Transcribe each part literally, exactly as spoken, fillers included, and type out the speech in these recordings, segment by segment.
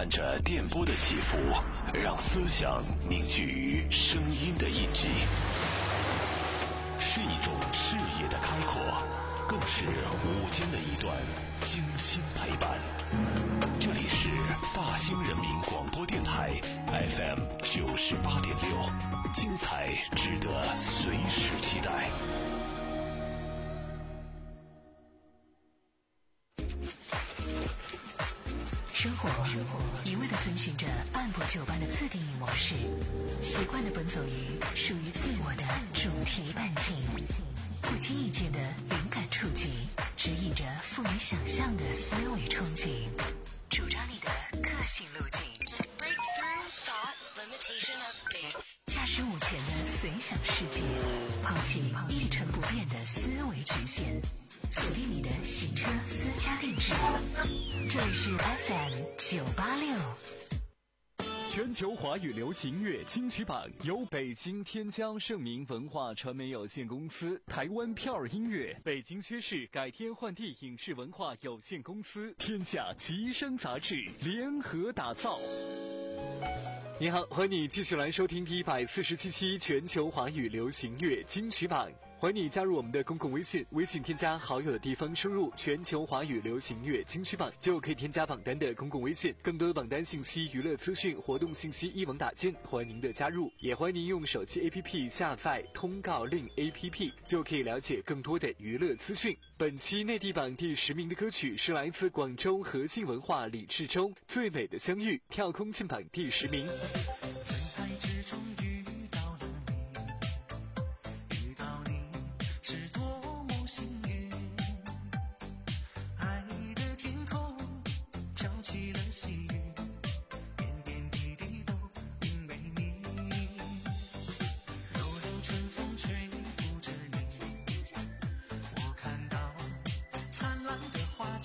伴着电波的起伏，让思想凝聚于声音的印记，是一种视野的开阔，更是午间的一段精心陪伴。这里是大兴人民广播电台 F M 九十八点六，精彩值得随时期待。 生活一味地遵循着按部就班的自定义模式，习惯地奔走于属于自我的主题伴情，不经意间的灵感触及，指引着赋予想象的思维憧憬，主张你的个性路径。驾驶午前的随想世界，抛弃一成不变的思维局限，锁定你的行车私家定制。这里是 F M 九八六。 全球华语流行乐金曲榜由北京天江盛明文化传媒有限公司、台湾票儿音乐、北京缺市改天换地影视文化有限公司、天下吉声杂志联合打造。你好，欢迎你继续来收听第一百四十七期全球华语流行乐金曲榜。欢迎你加入我们的公共微信，微信添加好友的地方输入全球华语流行乐金曲榜，就可以添加榜单的公共微信。更多的榜单信息、娱乐资讯、活动信息一网打尽，欢迎您的加入。也欢迎您用手机 A P P 下载通告令 A P P， 就可以了解更多的娱乐资讯。本期内地榜第十名的歌曲是来自广州和信文化李志忠《最美的相遇》，跳空进榜第十名。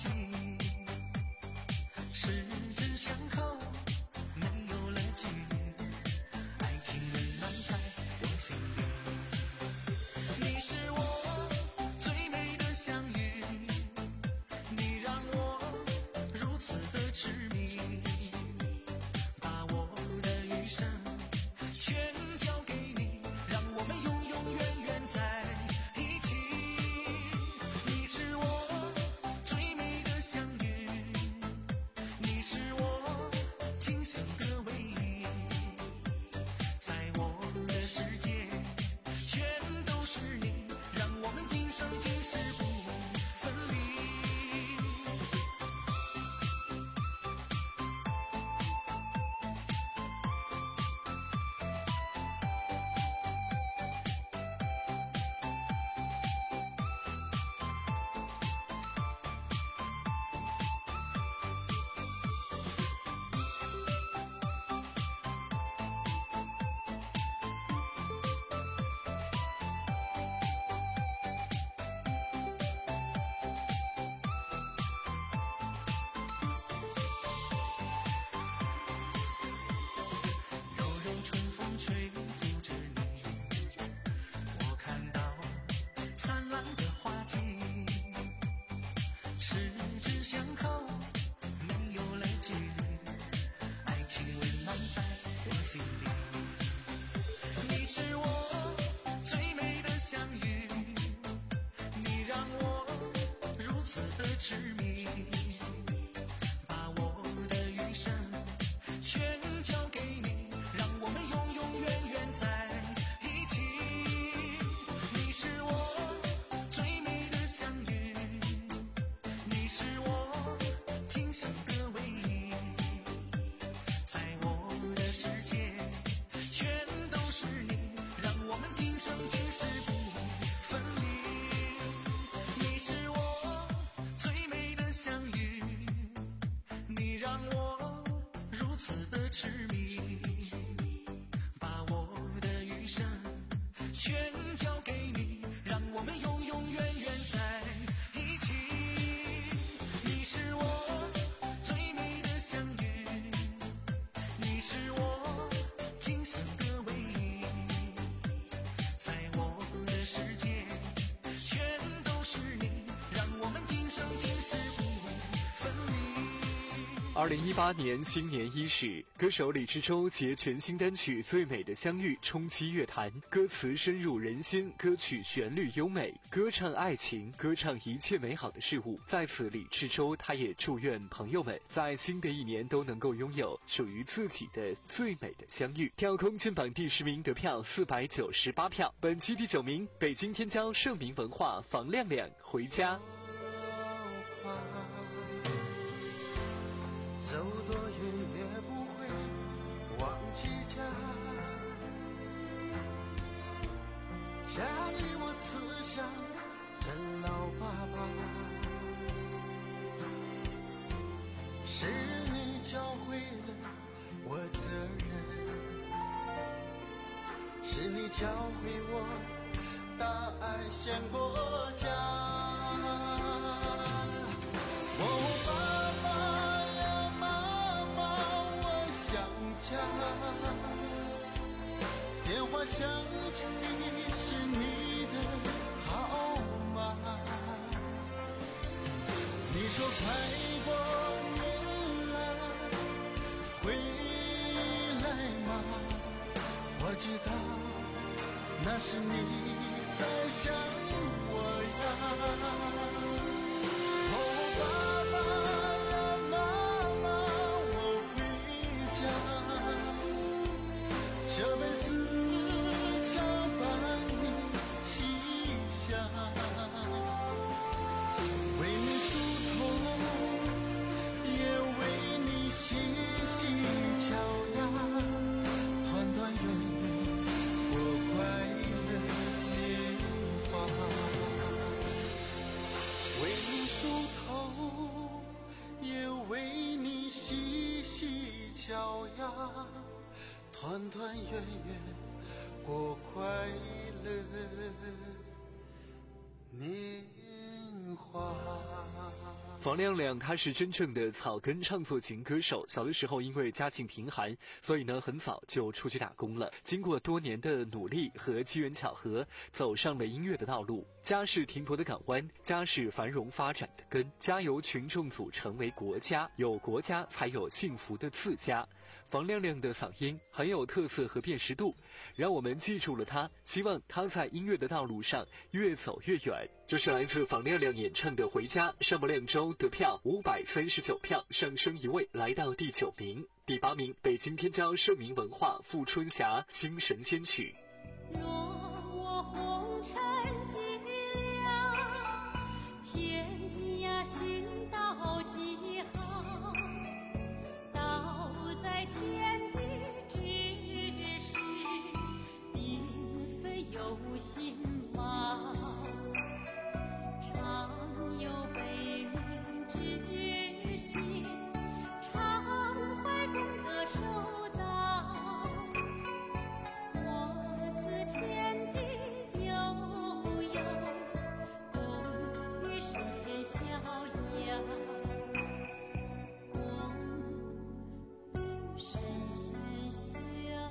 十指相扣，没有了距离。 二零一八年新年伊始，歌手李志洲携全新单曲《最美的相遇》冲击乐坛，歌词深入人心，歌曲旋律优美，歌唱爱情，歌唱一切美好的事物。在此，李志洲他也祝愿朋友们在新的一年都能够拥有属于自己的最美的相遇。跳空金榜第十名得票四百九十八票，本期第九名，北京天骄盛名文化房亮亮《回家》。 走多远也不会忘记家，家里我慈祥的老爸爸，是你教会了我责任，是你教会我大爱先过家。哦，爸爸呀妈妈，我想家，电话响起是你的号码，你说开过年了回来吗？我知道那是你在想我呀。哦，爸爸呀妈妈，我回家，这辈子常伴你西厢，为你梳头，也为你洗洗脚呀，团团圆圆过快乐年华，为你梳头，也为你洗洗脚呀，团团圆圆过快乐年华。 房亮亮他是真正的草根唱作型歌手，小的时候因为家境贫寒，所以呢很早就出去打工了。经过多年的努力和机缘巧合，走上了音乐的道路。家是停泊的港湾，家是繁荣发展的根，家由群众组成为国家，有国家才有幸福的自家。房亮亮的嗓音很有特色和辨识度，让我们记住了他，希望他在音乐的道路上越走越远。这是来自房亮亮演唱的《回家》，上播两周得票五百三十九票，上升一位来到第九名。第八名，北京天骄盛名文化《富春霞》新神仙曲。 若我红尘寂寥，天涯寻到几行，道在天地之时，并非有心忙，常有悲悯之心，常怀功德受到。我自天地悠悠，共与神仙逍遥，共与神仙逍遥。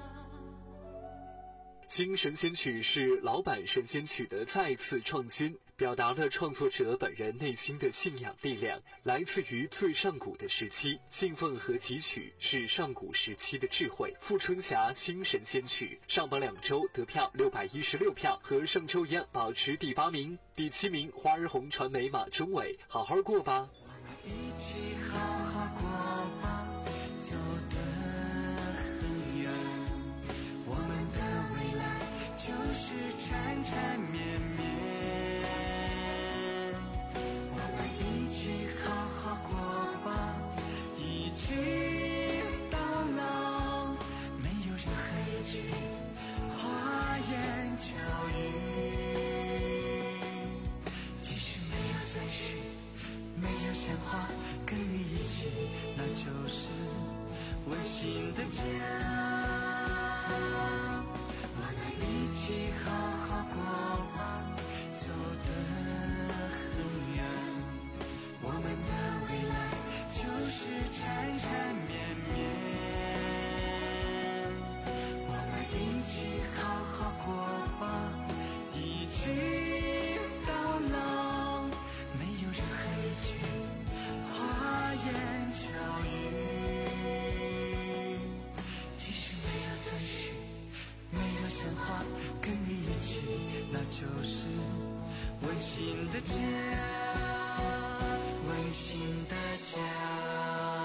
新神仙曲是老版神仙曲的再次创新，表达了创作者本人内心的信仰力量，来自于最上古的时期，信奉和汲取是上古时期的智慧。富春霞新神仙曲上榜两周得票六百一十六票，和上周一样保持第八名。第七名，花儿红传媒马中伟，好好过吧。 一起好好过吧，走得很远，我们的未来就是缠缠绵绵，我们一起好好过吧，一直到老，没有任何一句花言巧语，即使没有暂时，没有鲜花，跟你一起，那就是温馨的家。我们一起好好过吧，走得很远，我们的未来就是缠缠绵绵，我们一起好好过吧，一直到老，没有任何一句花言巧的家，温馨的家。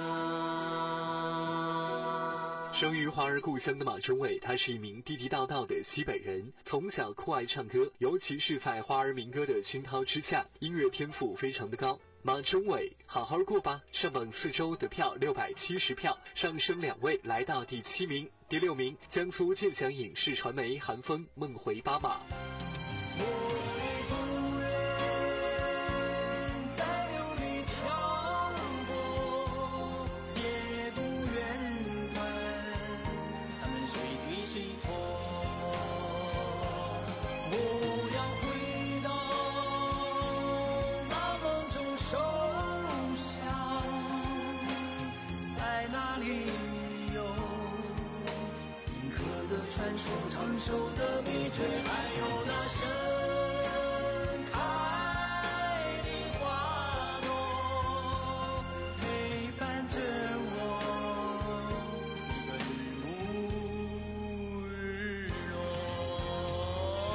生于华儿故乡的马中伟，他是一名地地道道的西北人，从小酷爱唱歌，尤其是在华儿民歌的熏陶之下，音乐天赋非常的高。马中伟，好好过吧，上榜四周得票六百七十票，上升两位来到第七名。第六名，江苏建祥影视传媒韩风《梦回巴马》。 传说长寿的迷醉，还有那盛开的花朵，陪伴着我一个日暮日落。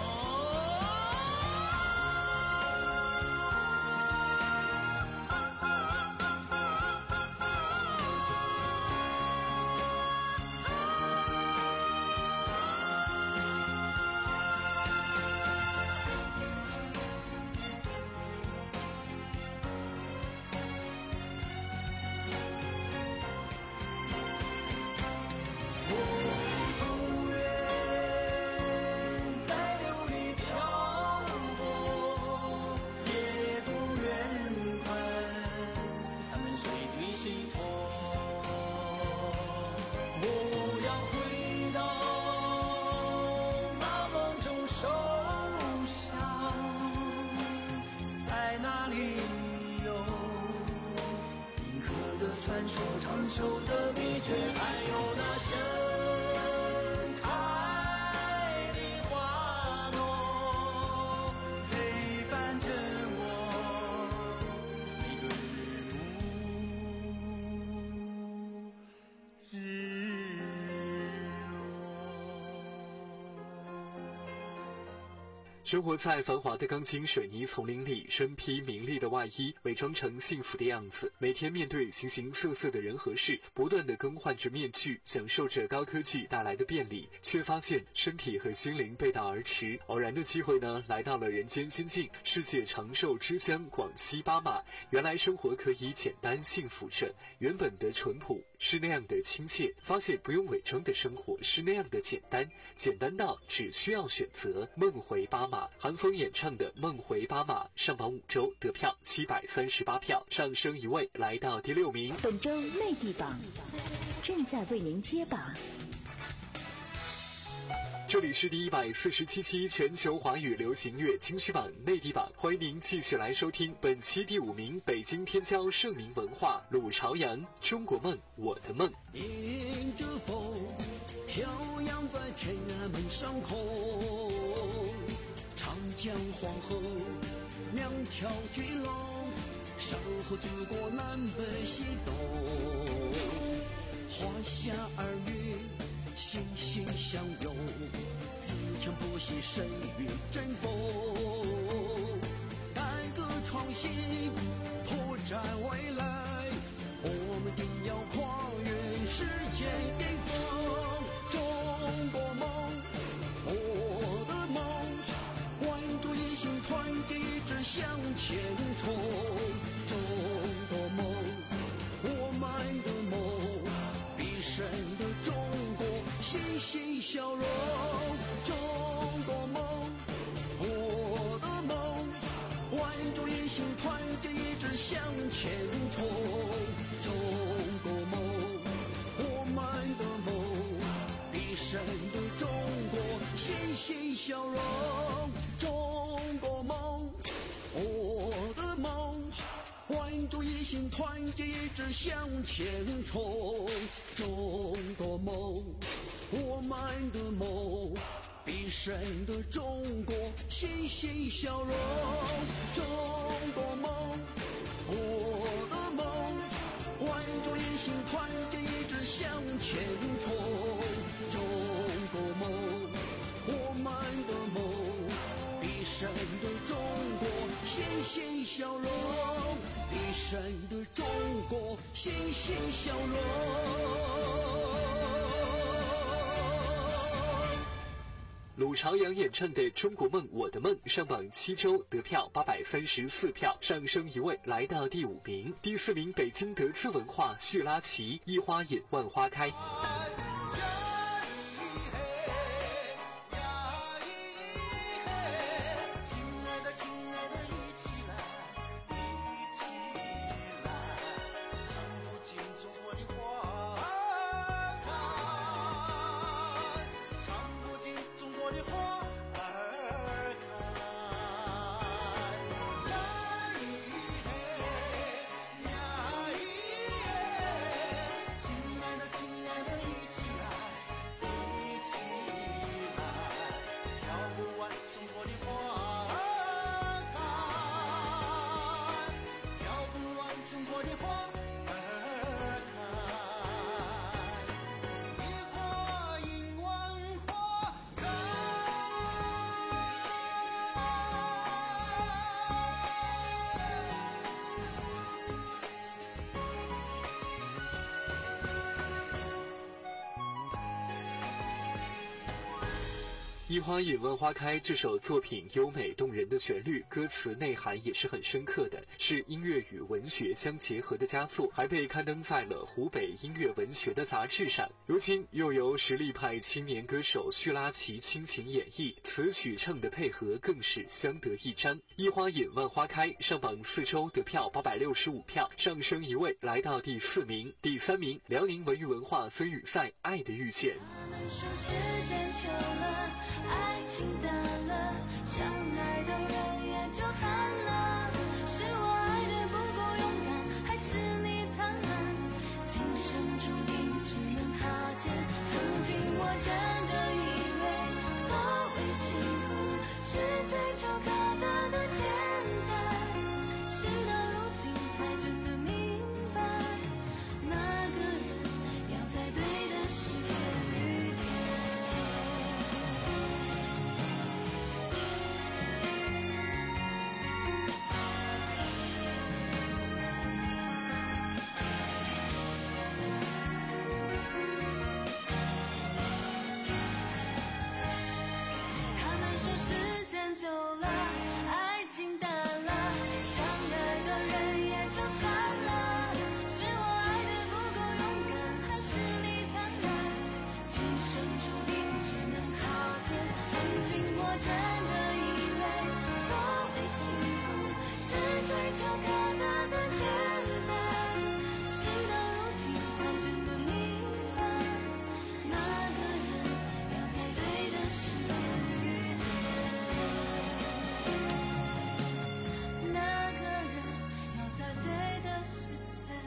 传说长寿的秘诀，还有那盛开的花朵，陪伴着我每个日暮日生活在繁华的钢筋水泥丛林里，身披名利的外衣，伪装成幸福的样子，每天面对形形色色的人和事，不断地更换着面具，享受着高科技带来的便利，却发现身体和心灵背道而驰。偶然的机会呢，来到了人间仙境，世界长寿之乡广西巴马。原来生活可以简单幸福着，原本的淳朴是那样的亲切，发现不用伪装的生活是那样的简单，简单到只需要选择。梦回巴马，韩风演唱的《梦回巴马》上榜五周，得票七百三十八票，上升一位来到第六名。 本周内地榜正在为您揭榜。 这里是第一百四十七期全球华语流行乐金曲榜内地榜，欢迎您继续来收听本期第五名，北京天骄盛名文化鲁朝阳《中国梦我的梦》。 迎着风飘扬在天安门上空，长江黄河两条巨龙，守护祖国南北西东，华夏儿女心心相拥，自强不息，谁与争锋？改革创新，拓展未来，我们定要跨越世界巅峰。中国梦，我的梦，万众一心，团结一致向前冲。中国梦，我们的梦，必胜的中国，欣欣向荣。中国梦，我的梦，万众一心，团结一致向前冲。中国梦，我们的梦，必胜的中国，欣欣向荣。中国梦，我的梦，万众一心，团结一致向前冲。中国梦，我们的梦，必胜的中国，欣欣向荣。中国梦，我的梦，万众一心，团结一致向前冲。中国梦，我们的梦，必胜的中国，欣欣神的中国欣欣向荣。 鲁朝阳演唱的《中国梦我的梦》上榜七周，得票八百三十四票，上升一位来到第五名。第四名北京德资文化叙拉奇《一花引万花开》。一花引万花开这首作品优美动人的旋律，歌词内涵也是很深刻的，是音乐与文学相结合的佳作，还被刊登在了湖北音乐文学的杂志上。如今又由实力派青年歌手叙拉奇倾情演绎，词曲唱的配合更是相得益彰。一花引万花开上榜四周，得票八百六十五票，上升一位来到第四名。第三名辽宁文娱文化孙雨赛《爱的遇见》。 说时间久了，爱情淡了，相爱的人也就散了。是我爱的不够勇敢，还是你贪婪？今生注定只能擦肩。曾经我真的以为，所谓幸福是追求可得的简单，事到如今才真的明白，那个人要在对的时间遇见。他们说时间久了，爱情淡了，相爱的人也就散了。是我爱的不够勇敢，还是你贪婪？今生注定只能擦肩。曾经我真的以为，所谓幸福是追求可得的简单，事到如今才真的明白，那个人要在对的时间遇见，那个人要在对的时间。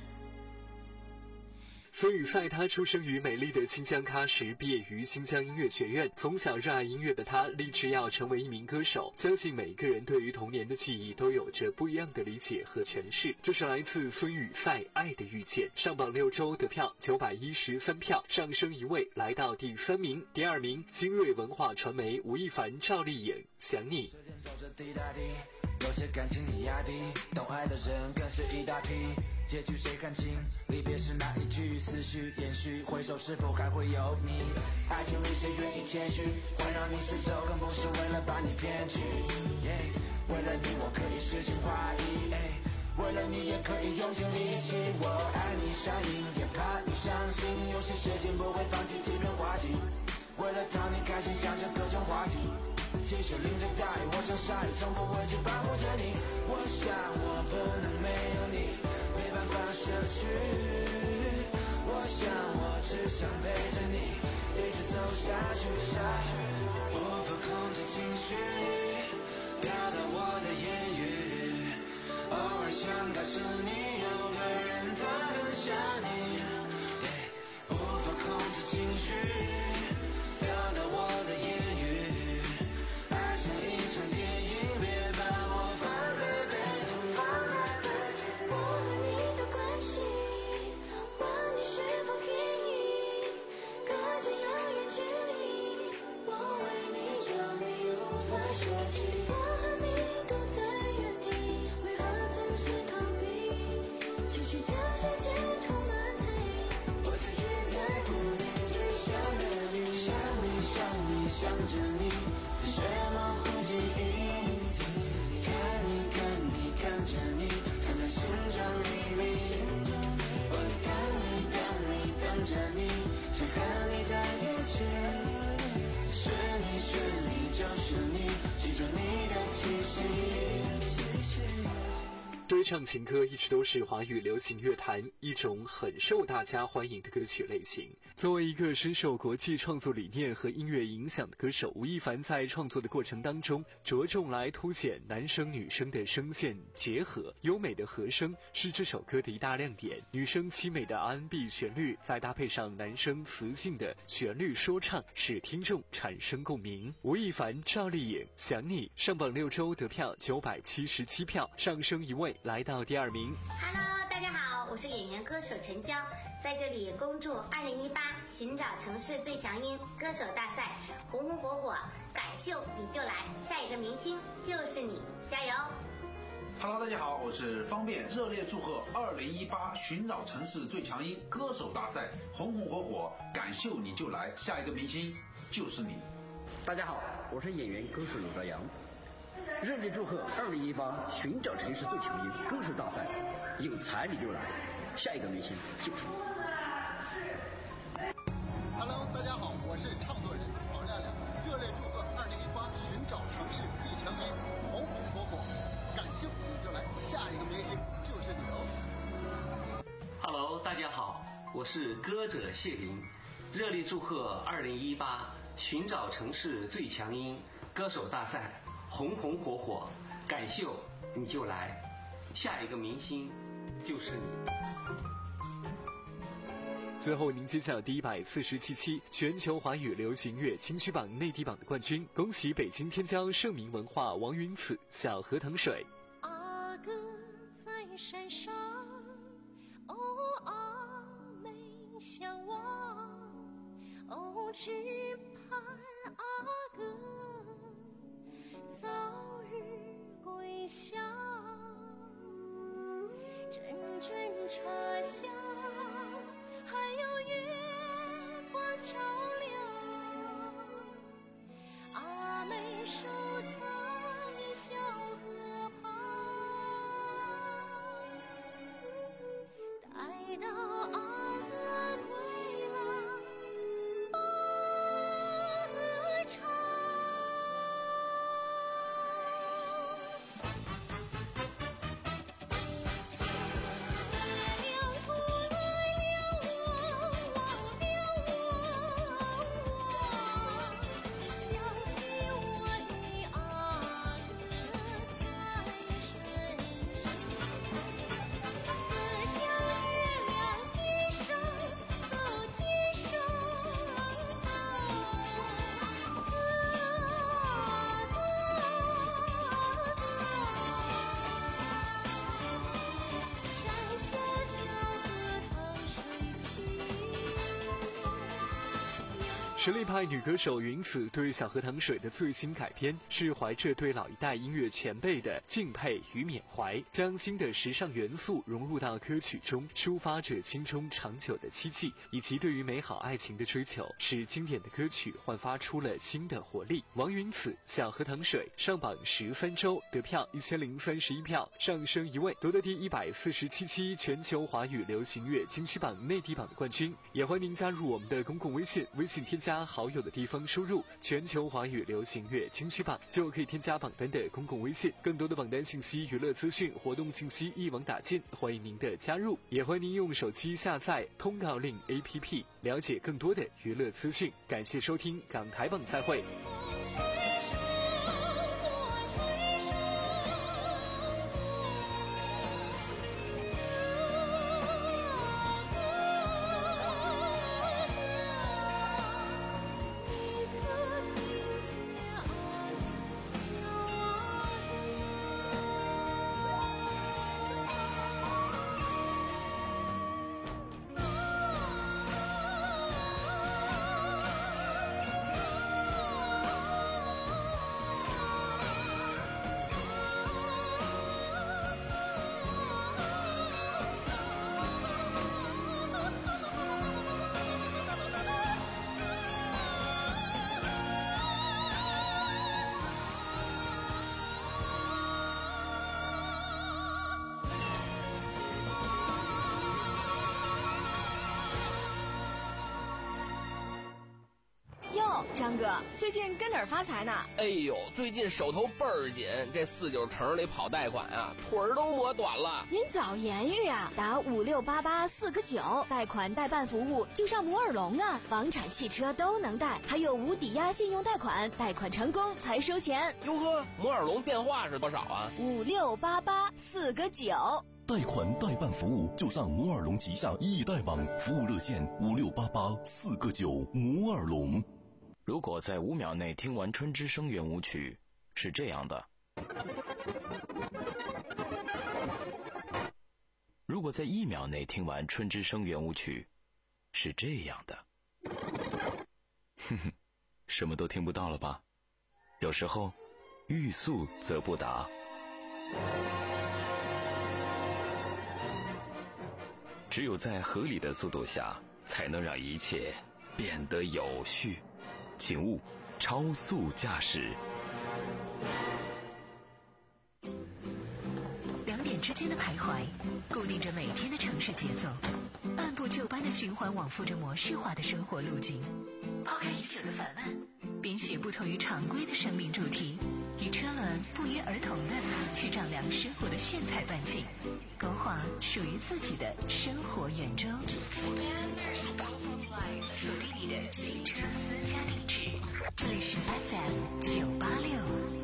孙雨赛他出生于美丽的新疆喀什，毕业于新疆音乐学院。从小热爱音乐的他，立志要成为一名歌手。相信每个人对于童年的记忆都有着不一样的理解和诠释。这是来自孙雨赛《爱的遇见》，上榜六周，得票九百一十三票，上升一位来到第三名。第二名精锐文化传媒吴亦凡、赵丽颖《想你》。 有些感情你压低，懂爱的人更是一大批。结局谁看清？离别是哪一句？思绪延续，回首是否还会有你？爱情里谁愿意谦虚？环绕你四周，更不是为了把你骗去。Yeah, 为了你，我可以诗情画意。Hey, 为了你，也可以用尽力气。我爱你上瘾，也怕你伤心。有些事情不会放弃，即便滑稽。为了讨你开心，想着各种话题。其实淋着大雨，我像鲨鱼，从不会去保护着你。我想我不能没有你，没办法舍去。我想我只想陪着你，一直走下去。无法控制情绪，表达我的言语。偶尔想告诉你，有个人他很想你。无法控制情绪，表达我的言语。 我和你都在原地，为何总是逃避？ 着你，血模糊记忆，看你看你看着你，藏在心中秘密。我等你等你等着你，想和你在一起，是你是你就是你，记住你的气息。 对唱情歌一直都是华语流行乐坛一种很受大家欢迎的歌曲类型。作为一个深受国际创作理念和音乐影响的歌手，吴亦凡在创作的过程当中着重来凸显男声女声的声线结合，优美的和声是这首歌的一大亮点。女生凄美的 R and B 旋律，再搭配上男生磁性的旋律说唱，使听众产生共鸣。吴亦凡、赵丽颖《想你》上榜六周得票九百七十七票，上升一位来到第二名。 Hello， 大家好，我是演员歌手陈娇，在这里恭祝二零一八寻找城市最强音歌手大赛红红火火，敢秀你就来，下一个明星就是你，加油！ Hello， 大家好，我是方便，热烈祝贺二零一八寻找城市最强音歌手大赛红红火火，敢秀你就来，下一个明星就是你。 大家好，我是演员歌手刘朝阳，热烈祝贺二零一八寻找城市最强音歌手大赛，有才你就来，下一个明星就是你。 Hello， 大家好，我是唱作人王亮亮，热烈祝贺二零一八寻找城市最强音红红火火，敢秀你就来，下一个明星就是你哦。 Hello， 大家好，我是歌者谢林，热烈祝贺二零一八寻找城市最强音歌手大赛红红火火，敢秀你就来，下一个明星就是你。 最后您揭晓第一百四十七期全球华语流行乐金曲榜内地榜的冠军，恭喜北京天骄盛名文化王云子《小河淌水》。 阿哥在山上，哦阿妹相望，哦只盼阿哥早日归乡，阵阵茶香，还有月光照亮，阿妹守在小河旁，待到阿哥归来，把歌唱。 实力派女歌手云子对《小河淌水》的最新改编，是怀着对老一代音乐前辈的敬佩与缅怀，将新的时尚元素融入到歌曲中，抒发着心中长久的希冀以及对于美好爱情的追求，使经典的歌曲焕发出了新的活力。王云子《小河淌水》上榜十三周，得票一千零三十一票，上升一位，夺得第一百四十七期全球华语流行乐金曲榜内地榜的冠军。也欢迎您加入我们的公共微信，微信添加好友的地方输入全球华语流行乐金曲榜，就可以添加榜单的公共微信。更多的榜单信息、娱乐资讯、活动信息一网打尽，欢迎您的加入。也欢迎您用手机下载通告令 A P P， 了解更多的娱乐资讯。感谢收听港台榜，再会。 哟，张哥，最近跟哪儿发财呢？ 哎呦，最近手头倍儿紧，这四九城里跑贷款啊，腿儿都磨短了。 您早言语啊，打五六八八四个九，贷款代办服务就上摩尔龙啊，房产、汽车都能贷，还有无抵押信用贷款，贷款成功才收钱。 哟呵，摩尔龙电话是多少啊？ 五六八八四个九。 贷款代办服务就上摩尔龙旗下易贷网，服务热线五六八八四个九。摩尔龙。 如果在五秒内听完《春之声》圆舞曲，是这样的；如果在一秒内听完《春之声》圆舞曲，是这样的。哼哼，什么都听不到了吧？有时候，欲速则不达。只有在合理的速度下，才能让一切变得有序。请勿超速驾驶。 两点之间的徘徊，固定着每天的城市节奏，按部就班的循环往复着模式化的生活路径。抛开已久的烦闷，编写不同于常规的生命主题，与车轮不约而同的去丈量生活的炫彩半径，勾画属于自己的生活圆周。锁定你的新车私家定制，这里是 F M 九八六。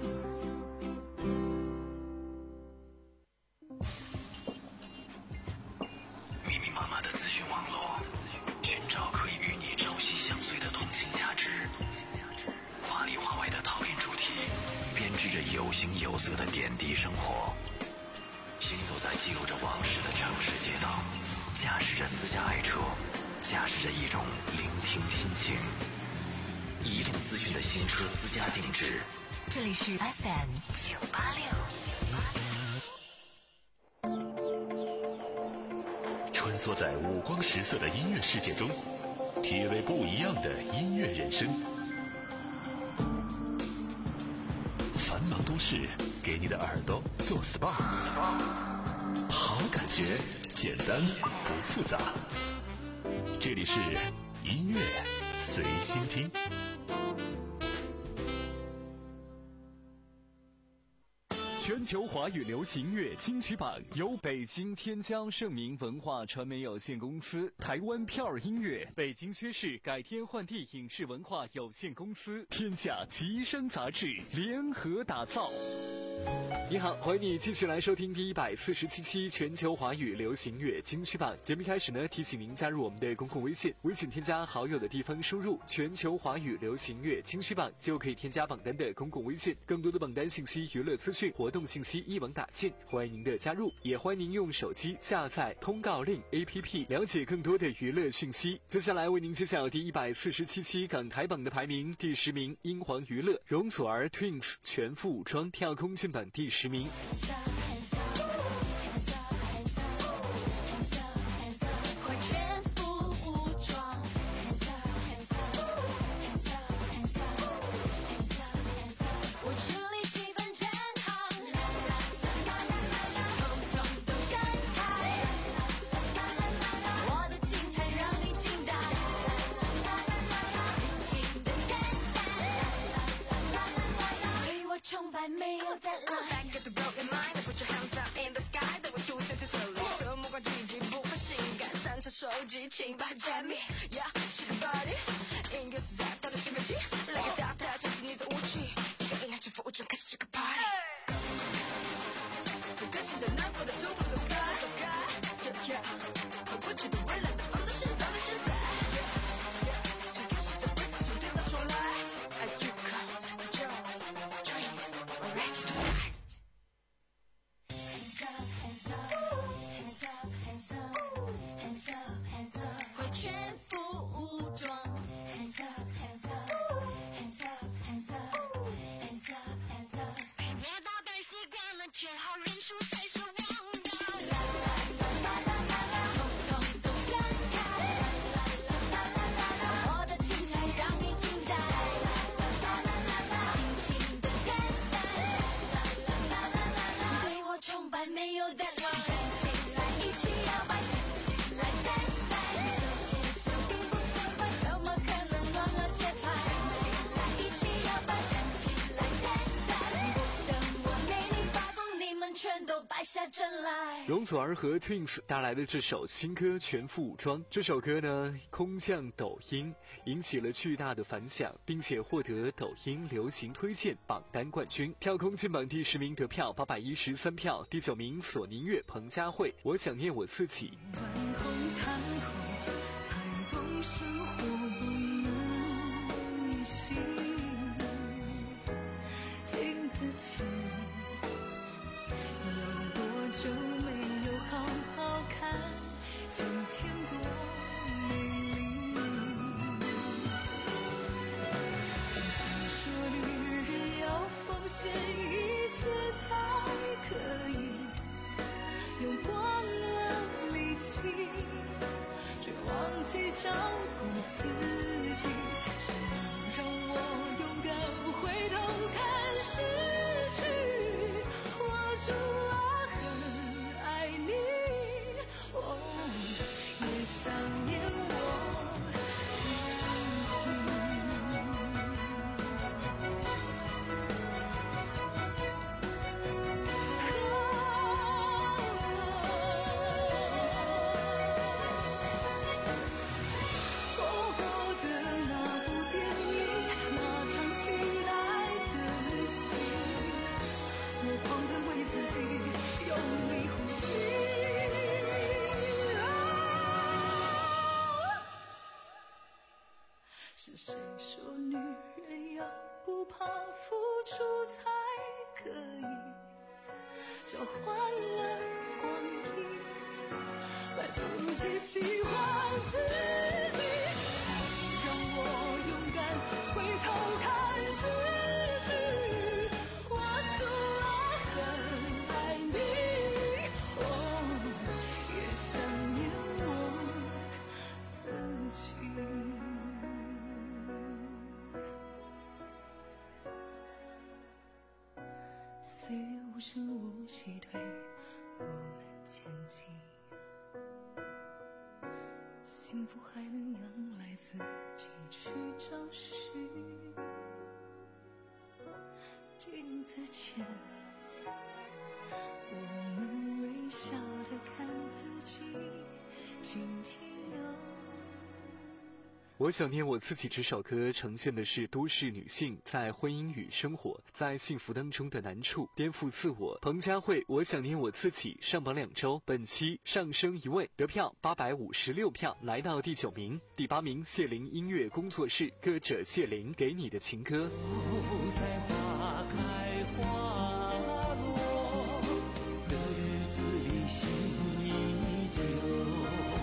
密密麻麻的资讯网络，寻找可以与你朝夕相随的通信价值。华里华外的讨论主题，编织着有形有色的点滴生活。行走在记录着往事的城市街道，驾驶着私家爱车，驾驶着一种聆听心情。移动资讯的新车私家定制， 这里是 F M 九八六。 穿梭在五光十色的音乐世界中，体味不一样的音乐人生。繁忙都市给你的耳朵做 S P A， 好感觉，简单不复杂。这里是音乐随心听。 全球华语流行乐金曲榜由北京天江盛明文化传媒有限公司、台湾票儿音乐、北京薛氏改天换地影视文化有限公司、天下奇声杂志联合打造。你好，欢迎你继续来收听第一百四十七期全球华语流行乐金曲榜。节目开始呢，提醒您加入我们的公共微信，微信添加好友的地方输入全球华语流行乐金曲榜，就可以添加榜单的公共微信。更多的榜单信息、娱乐资讯、活动信息一网打尽，欢迎您的加入，也欢迎您用手机下载通告令 A P P 了解更多的娱乐讯息。接下来为您揭晓第一百四十七期港台榜的排名，第十名英皇娱乐容祖儿 Twins 全副武装跳空进榜第十名。 崇拜没有deadline。手机，请把 Jamie， yeah， 是个 body， 音乐是在到的兴奋剂，来个大大唱起你的舞曲，一个音乐全副武装开始个 party。很个性的南方的动作走开走开 ，yeah yeah， 和过去的未来的放到现在的现在 ，yeah yeah， 这个是这辈子从丢到重来 ，Are you come your dreams are ready to fight？Hands up, hands up, hands up, hands up.Hands up, hands up， 会全副武装。Hands up, hands up, hands up, hands up, 败下阵来。 容祖儿和 Twins 带来的这首新歌《全副武装》，这首歌呢空降抖音，引起了巨大的反响，并且获得抖音流行推荐榜单冠军，跳空进榜第十名得票八百一十三票，第九名索尼乐彭佳慧，我想念我自己。 照顾自己，谁能让我勇敢回头看失去？我主啊，很爱你，哦，也想念我是谁说女人要不怕付出才可以交换了光阴，来不及喜欢自己，请让我勇敢回头看失去，我主啊，很爱你，哦，也想念我自己。岁月无声无息推我们前进，幸福还能仰赖自己去找寻。镜子前，我们微笑地看自己，今天有我想念我自己这首歌呈现的是都市女性在婚姻与生活在幸福当中的难处，颠覆自我。彭佳慧我想念我自己上榜两周，本期上升一位，得票八百五十六票，来到第九名。第八名谢玲音乐工作室，歌者谢玲给你的情歌。 在花开花落的日子里心依旧，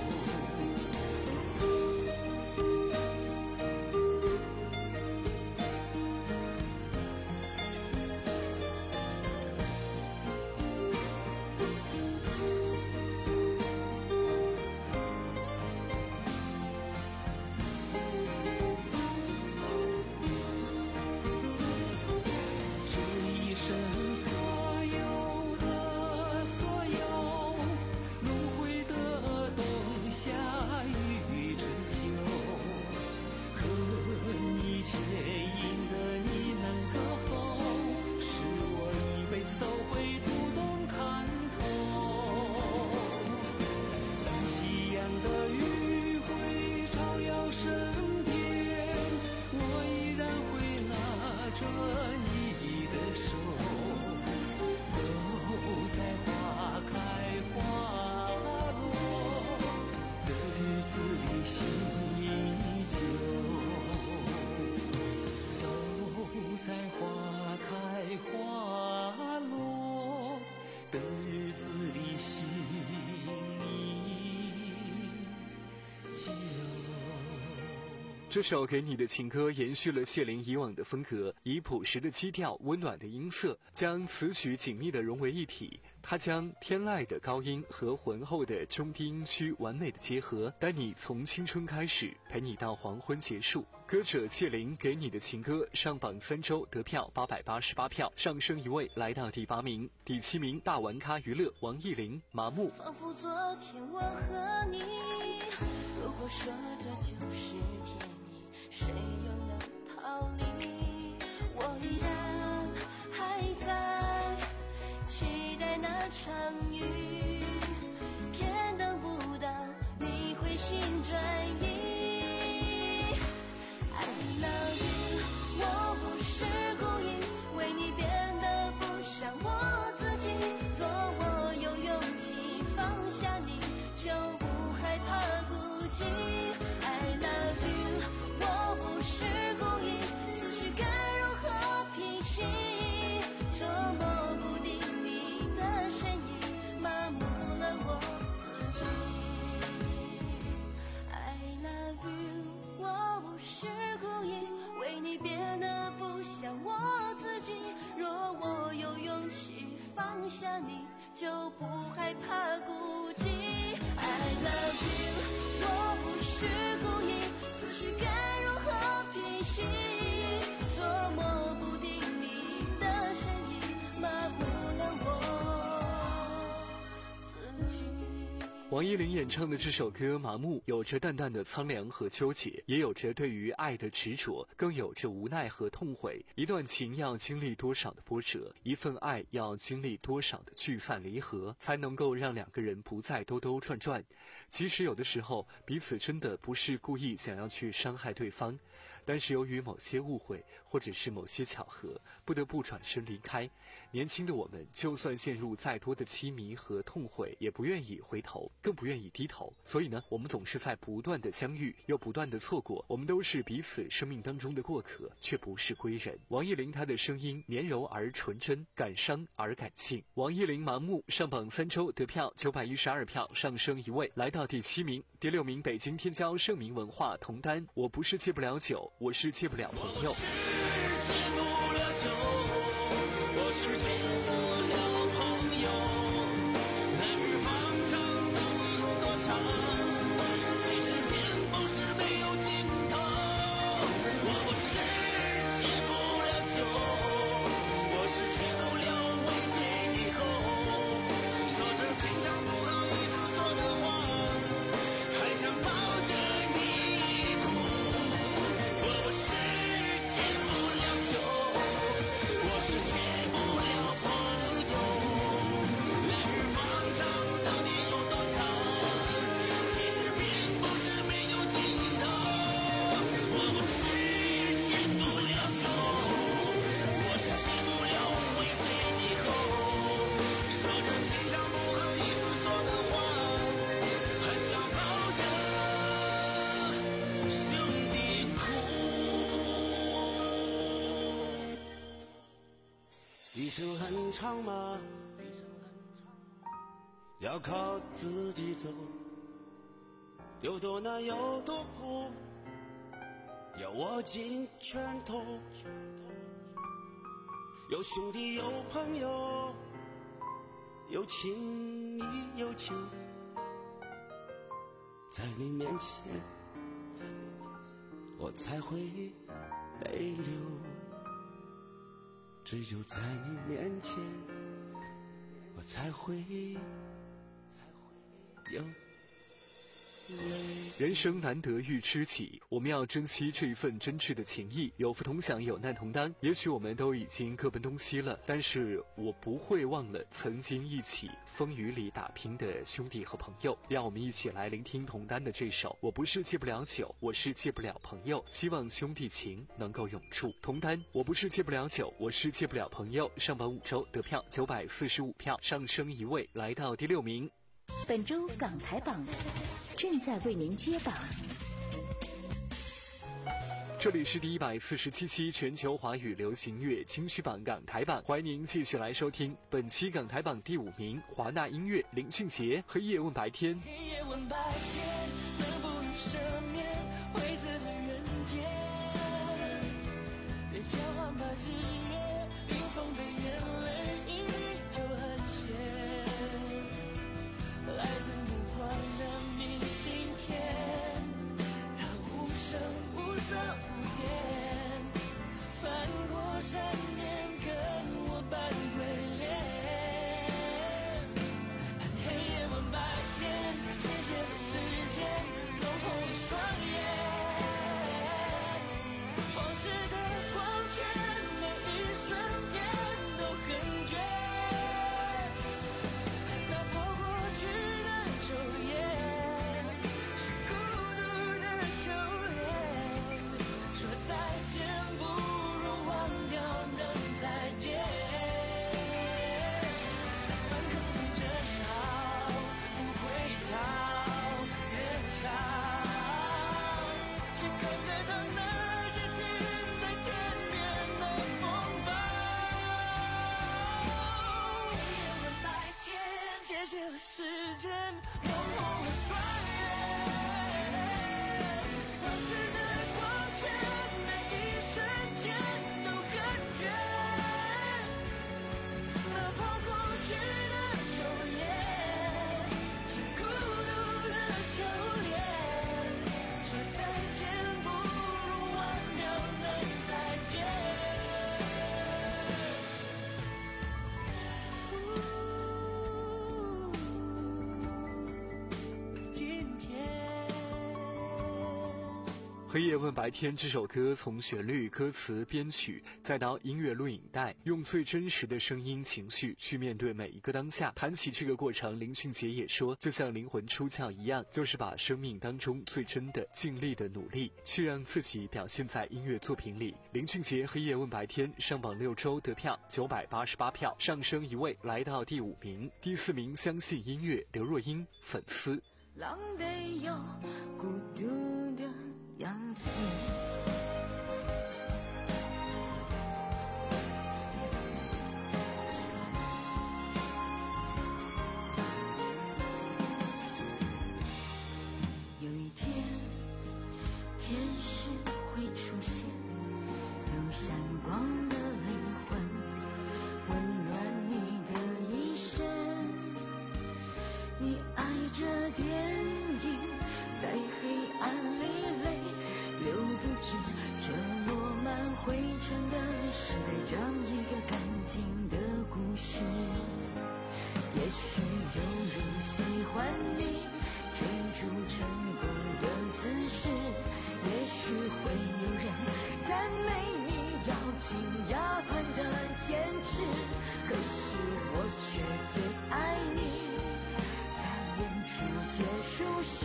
这首给你的情歌延续了谢玲以往的风格，以朴实的基调、温暖的音色，将词曲紧密地融为一体。它将天籁的高音和浑厚的中低音区完美的结合，带你从青春开始，陪你到黄昏结束。歌者谢玲给你的情歌上榜三周，得票八百八十八票，上升一位，来到第八名。第七名大玩咖娱乐王艺霖麻木。 仿佛昨天我和你，如果说这就是天意，谁又能逃离？我依然还在期待那场心转移。I love you， 我不是故意为你变得不像我自己。若我有勇气放下你，就不害怕孤寂。I love you， 我不是故意，思绪该如何平息？捉摸不定你的身影，麻木了我自己。I love you， 我不是故意为你变得不像我自己。若我有勇气放下你，就不害怕孤寂。I love you， 我不是故意，思绪该如何平息？捉摸不定你的身影，麻木了我自己。 王依林演唱的这首歌《麻木》有着淡淡的苍凉和纠结，也有着对于爱的执着，更有着无奈和痛悔。一段情要经历多少的波折，一份爱要经历多少的聚散离合，才能够让两个人不再兜兜转转。其实有的时候彼此真的不是故意想要去伤害对方，但是由于某些误会或者是某些巧合，不得不转身离开。年轻的我们就算陷入再多的凄迷和痛悔，也不愿意回头，更不愿意低头。所以呢，我们总是在不断的相遇，又不断的错过。我们都是彼此生命当中的过客，却不是归人。王依林她的声音绵柔而纯真，感伤而感性。王依林麻木上榜三周得票九百一十二票，上升一位，来到第七名。第六名北京天骄盛名文化同单，我不是戒不了酒，我是戒不了朋友。 我是戒不了朋友，来日方长，到底有多长？其实并不是没有尽头。我不是戒不了酒，我是戒不了微醉以后，说着平常不好意思说的话，还想抱着你哭。我不是戒不了酒，我是戒不了朋友，来日方长，到底有多长？其实并不是没有尽头。我不是戒不了酒，我是戒不了微醉以后，说着平常不好意思说的话，还想抱着兄弟哭。一生很长吗？要靠自己走，有多难有多苦，要握紧拳头。有兄弟有朋友，有情义有情，在你面前我才会泪流，只有在你面前我才会有人生难得遇知己，我们要珍惜这一份真挚的情谊。有福同享，有难同当。也许我们都已经各奔东西了，但是我不会忘了曾经一起风雨里打拼的兄弟和朋友。让我们一起来聆听同单的这首《我不是戒不了酒，我是戒不了朋友》，希望兄弟情能够永驻。同单《我不是戒不了酒，我是戒不了朋友》上榜五周得票九百四十五票，上升一位，来到第六名。 本周港台榜正在为您揭榜。 这里是第一百四十七期全球华语流行乐金曲榜港台榜，欢迎您继续来收听本期港台榜第五名，华纳音乐林俊杰《黑夜问白天》。 黑夜问白天，能不能赦免灰色的人间？别交换吧，炙热冰封的眼泪，一滴就很咸。来自目光的明信片，它无声无色无言，翻过山巅跟我扮鬼脸。黑夜问白天，谢谢的时间黑夜问白天这首歌从旋律、歌词、编曲，再到音乐录影带，用最真实的声音、情绪去面对每一个当下。谈起这个过程，林俊杰也说，就像灵魂出窍一样，就是把生命当中最真的、尽力的努力，去让自己表现在音乐作品里。林俊杰《黑夜问白天》上榜六周得票九百八十八票，上升一位来到第五名。第四名相信音乐，刘若英粉丝。 狼狈又孤独的样子，有一天天使会出现，有闪光的灵魂温暖你的一生，你爱着电影，在黑暗里泪流不止，这落满灰尘的时代，讲一个干净的故事。也许有人喜欢你追逐成功的姿势，也许会有人赞美你咬紧牙关的坚持，可是我却最爱你在演出结束时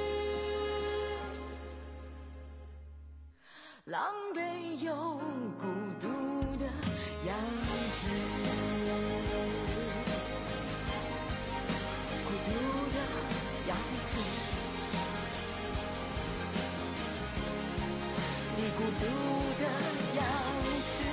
狼狈又孤独的样子，孤独的样子，你孤独的样子。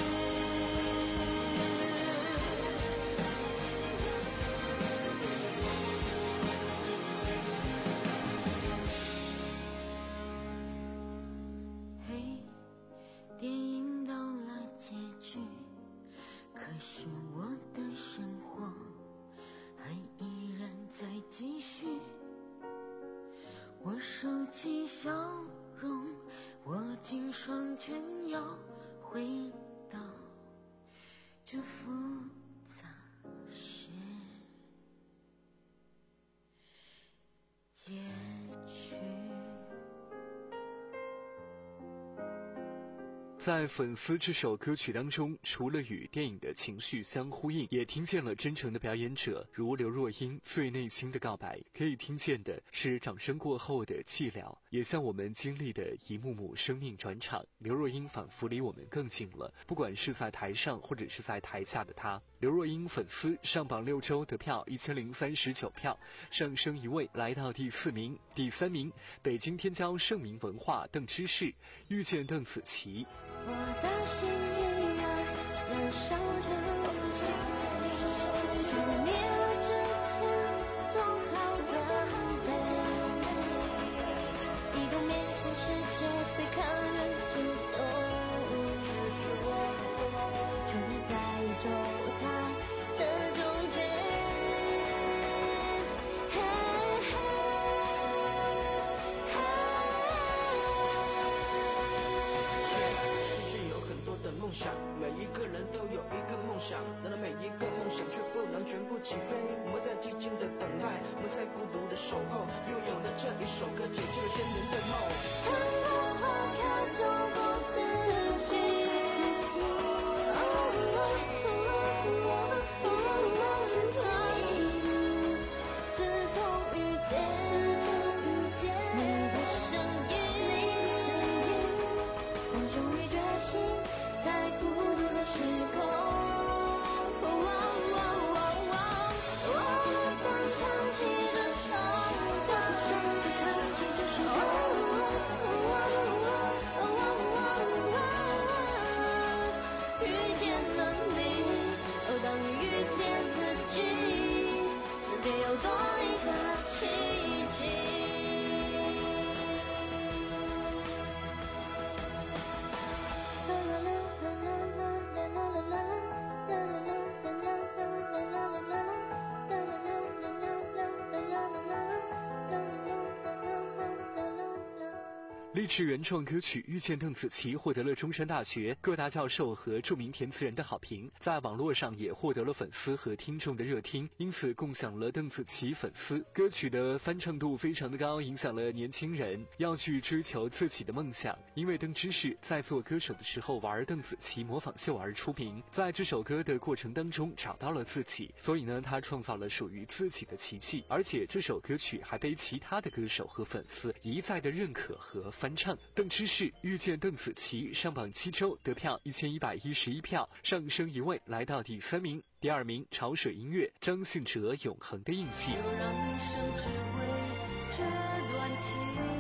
嘿，电影到了结局，可是我的生活还依然在继续。我收起笑容，握紧双拳，要回到这复杂时结局。 在《粉丝》这首歌曲当中，除了与电影的情绪相呼应，也听见了真诚的表演者如刘若英最内心的告白，可以听见的是掌声过后的寂寥，也像我们经历的一幕幕生命转场。刘若英仿佛离我们更近了，不管是在台上或者是在台下的她。刘若英粉丝上榜六周得票一千零三十九票，上升一位来到第四名。第三名，北京天骄盛名文化邓芝士遇见邓紫棋。 我的心依然燃烧着，在你来之前做好准备，一个面向世界对抗人之中，就待在宇宙台的中间。 梦想，每一个人都有一个梦想，然而每一个梦想却不能全部起飞。我们在寂静的等待，我们在孤独的守候，又有了这一首歌解救了千年的梦。 看到花开走过四季，四季，哦哦哦哦，自从遇见，自从遇见你的声音，你的声音，我终于觉醒。在孤独的时空，我的歌唱起这首歌，唱起这首歌。 励志原创歌曲《遇见邓紫棋》获得了中山大学各大教授和著名填词人的好评，在网络上也获得了粉丝和听众的热听，因此共享了邓紫棋粉丝。歌曲的翻唱度非常的高，影响了年轻人要去追求自己的梦想。因为邓芝是在做歌手的时候玩邓紫棋模仿秀而出名，在这首歌的过程当中找到了自己，所以呢，他创造了属于自己的奇迹。而且这首歌曲还被其他的歌手和粉丝一再的认可和翻唱。邓芝是遇见邓紫棋上榜七周，得票一千一百一十一票，上升一位来到第三名。第二名潮水音乐张信哲永恒的印记。 就让一生只为这段情，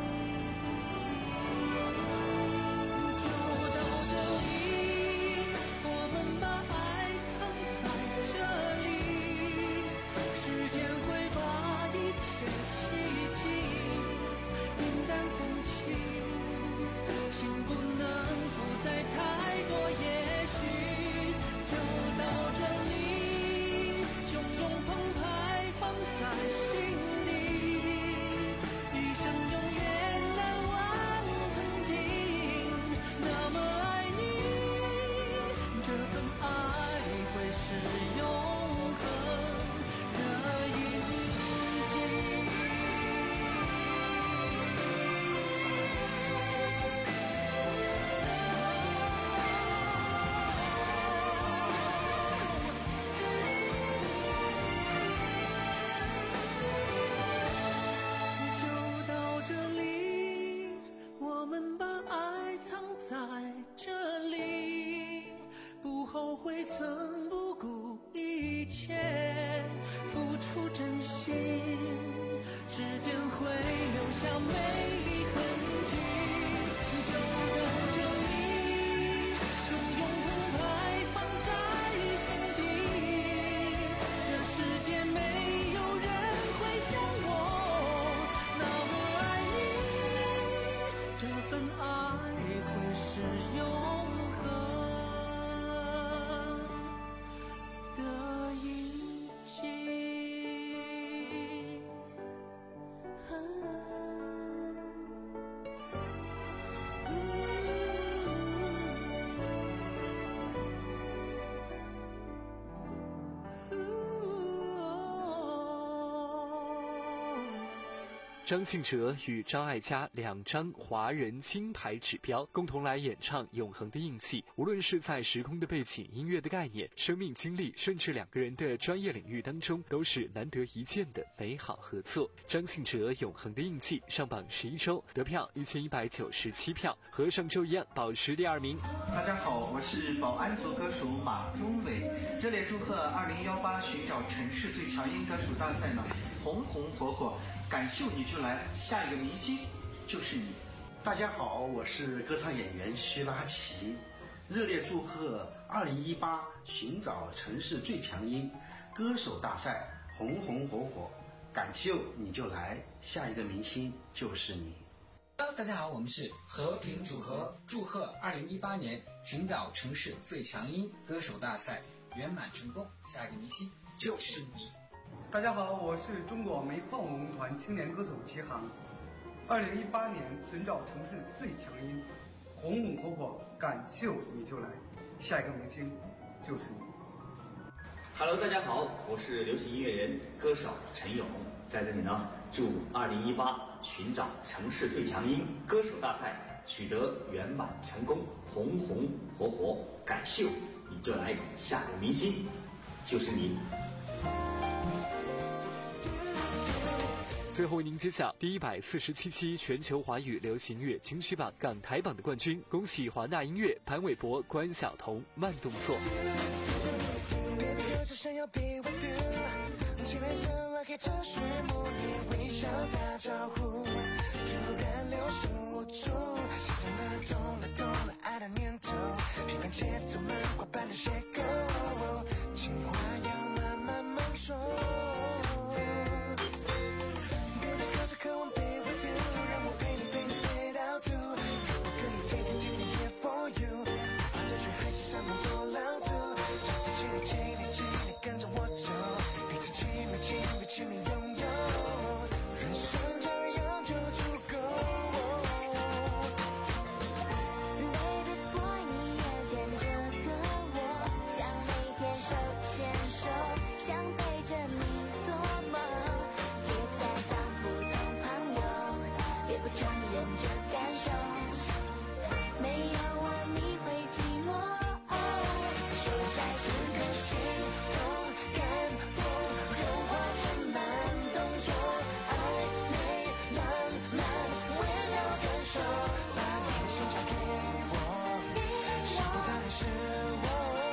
就到这里，我们把爱藏在这里，时间会把一切洗净，云淡风轻，心不能负载太多也许，就到这里，汹涌澎湃放在心里，一生永远难忘曾经那么爱你，这份爱会是永恒的印记。就到这里，我们把爱藏在这里，不后悔曾不顾一切付出真心，时间会留下美丽痕迹。就到这里，汹涌澎湃放在心底，这世界没有人会像我那么爱你，这份爱会是永恒的印记。 张信哲与张艾嘉两张华人金牌指标共同来演唱《永恒的印记》，无论是在时空的背景、音乐的概念、生命经历，甚至两个人的专业领域当中，都是难得一见的美好合作。张信哲《永恒的印记》上榜十一周，得票一千一百九十七票，和上周一样保持第二名。 大家好，我是保安族歌手马中伟，热烈祝贺二零一八寻找城市最强音歌手大赛呢，红红火火，感秀你就来，下一个明星就是你。 大家好，我是歌唱演员徐拉奇，热烈祝贺二零一八寻找城市最强音歌手大赛，红红火火，感秀你就来，下一个明星就是你。 大家好，我们是和平组合，祝贺二零一八年寻找城市最强音歌手大赛圆满成功，下一个明星就是你。 大家好，我是中国煤矿文工团青年歌手齐航。二零一八年寻找城市最强音，红红火火，感秀你就来，下一个明星就是你。 Hello， 大家好，我是流行音乐人、歌手陈勇，在这里呢，祝二零一八寻找城市最强音歌手大赛取得圆满成功，红红火火，感秀你就来，下一个明星就是你。 最后为您揭晓第一百四十七期全球华语流行乐金曲榜港台榜的冠军，恭喜华纳音乐潘玮柏、关晓彤慢动作。 想要 be with you， 期待着拉开这序幕，你微笑打招呼，突然留神握住，心动了动了动了爱的念头，平凡节奏漫画般的邂逅，情话要慢慢慢说。Baby girl， 这渴望 be with you， 让我陪你陪你陪到吐，我可以天天天天 here for you， 哪怕这是海誓山盟多老土，这次请你请你请你跟着我走，彼此亲密亲密亲密拥有，人生这样就足够。 着感受，没有我你会寂寞。就在此刻心动感动，诱惑着慢动作，暧昧浪漫微妙感受，把你的心交给我，是不可能是我，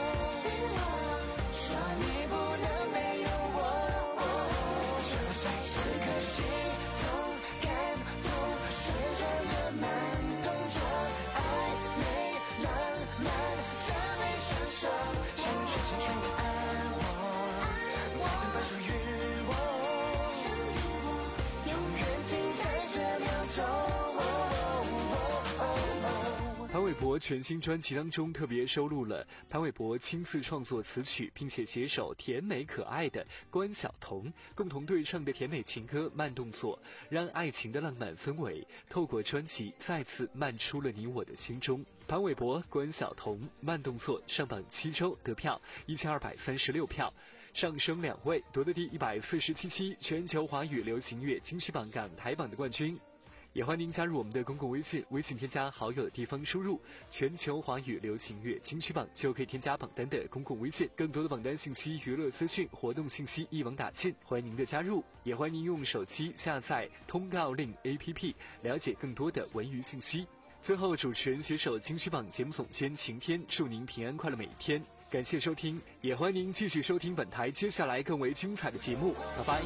说你不能没有我。就在此刻心动感动，旋转着慢动作，暧昧浪漫赞美享受，想用全心全意爱我，我的专属于我，永远停在这秒钟。 潘玮柏全新专辑当中特别收录了潘玮柏亲自创作词曲并且携手甜美可爱的关晓彤共同对唱的甜美情歌慢动作，让爱情的浪漫氛围透过专辑再次漫出了你我的心中。潘玮柏、关晓彤慢动作上榜七周得票一千二百三十六票，上升两位，夺得第一百四十七期全球华语流行乐金曲榜港台榜的冠军。也欢迎您加入我们的公共微信，微信添加好友的地方输入全球华语流行乐金曲榜，就可以添加榜单的公共微信，更多的榜单信息、娱乐资讯、活动信息一网打尽，欢迎您的加入。也欢迎您用手机下载通告令 A P P 了解更多的文娱信息。最后，主持人携手金曲榜节目总监晴天，祝您平安快乐每一天。感谢收听，也欢迎您继续收听本台接下来更为精彩的节目，拜拜。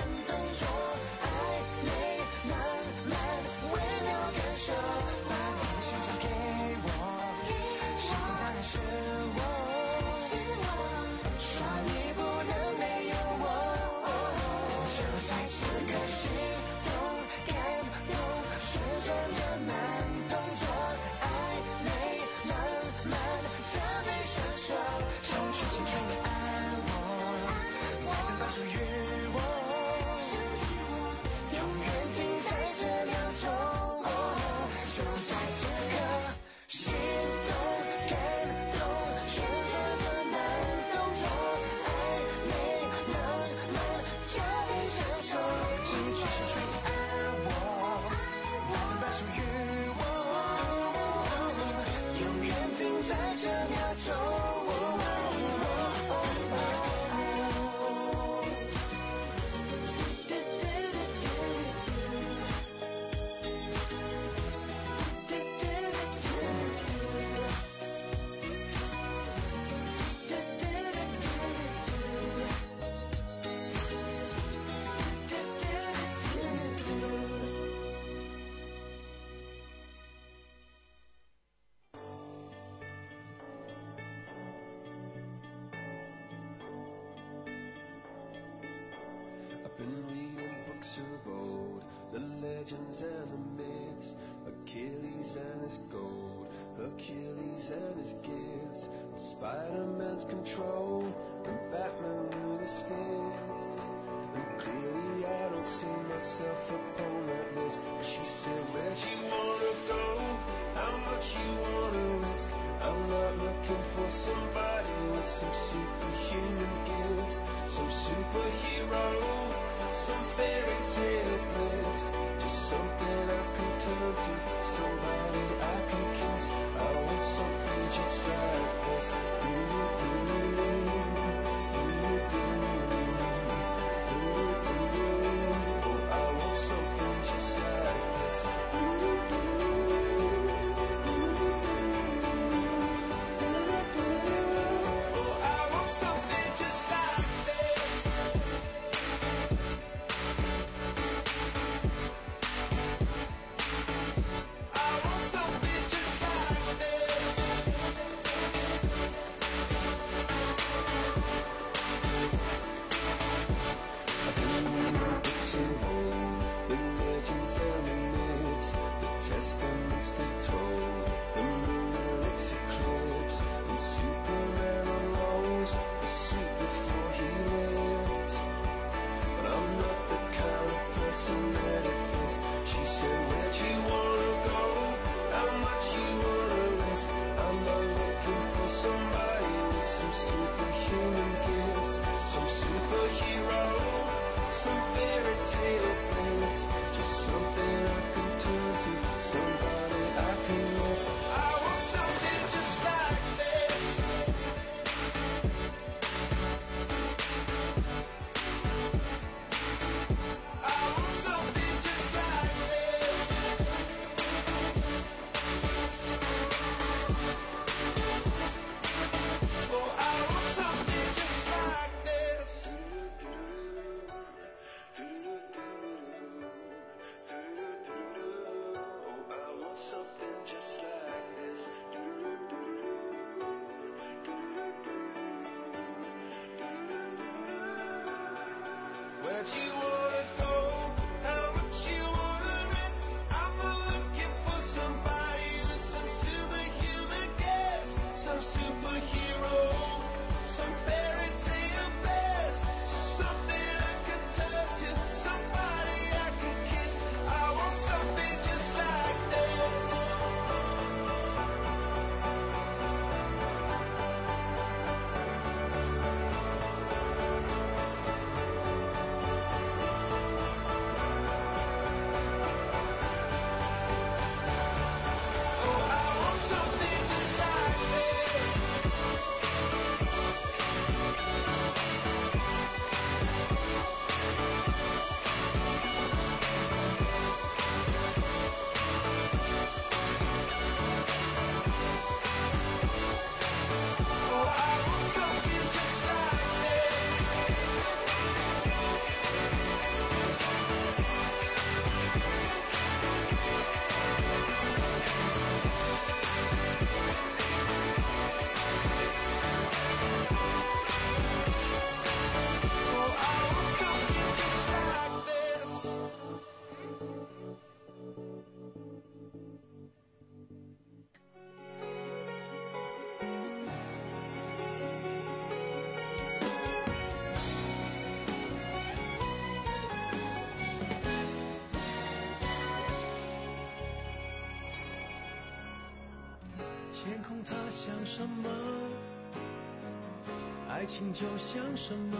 Been reading books of old, the legends and the myths, Achilles and his gold, Hercules and his gifts, Spider-Man's control, and Batman with his fists. And clearly I don't see myself upon that list. She said, where'd you wanna go? How much you wanna risk? I'm not looking for somebody with some superhuman gifts, some superhero, some fairy tale bliss, just something I can turn to, somebody I can kiss. I want something just like this. Do you do, do you do, do you do? Oh, I want something just like this. Do you do, do you do, do you do? Oh, I want something just like this. just like this. Where'd you wanna go? How much you wanna risk? I'm not looking for somebody with some superhuman gifts, some superhero, some fairy tale best, just something I can turn to, somebody I can kiss. I want something just like this.天空它像什么？爱情就像什么？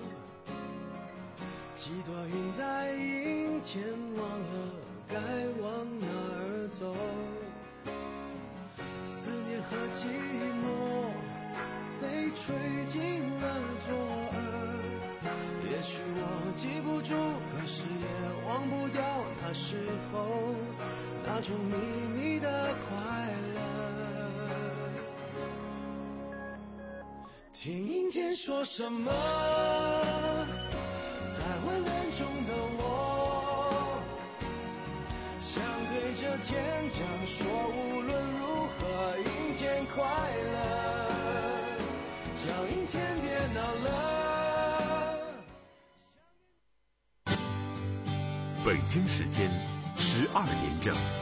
几朵云在阴天，忘了该往哪儿走。思念和寂寞被吹进了左耳。也许我记不住，可是也忘不掉那时候那种秘密的快乐。听阴天说什么，在混乱中的我，想对着天讲说，无论如何阴天快乐，叫阴天别闹了。 北京时间十二点整。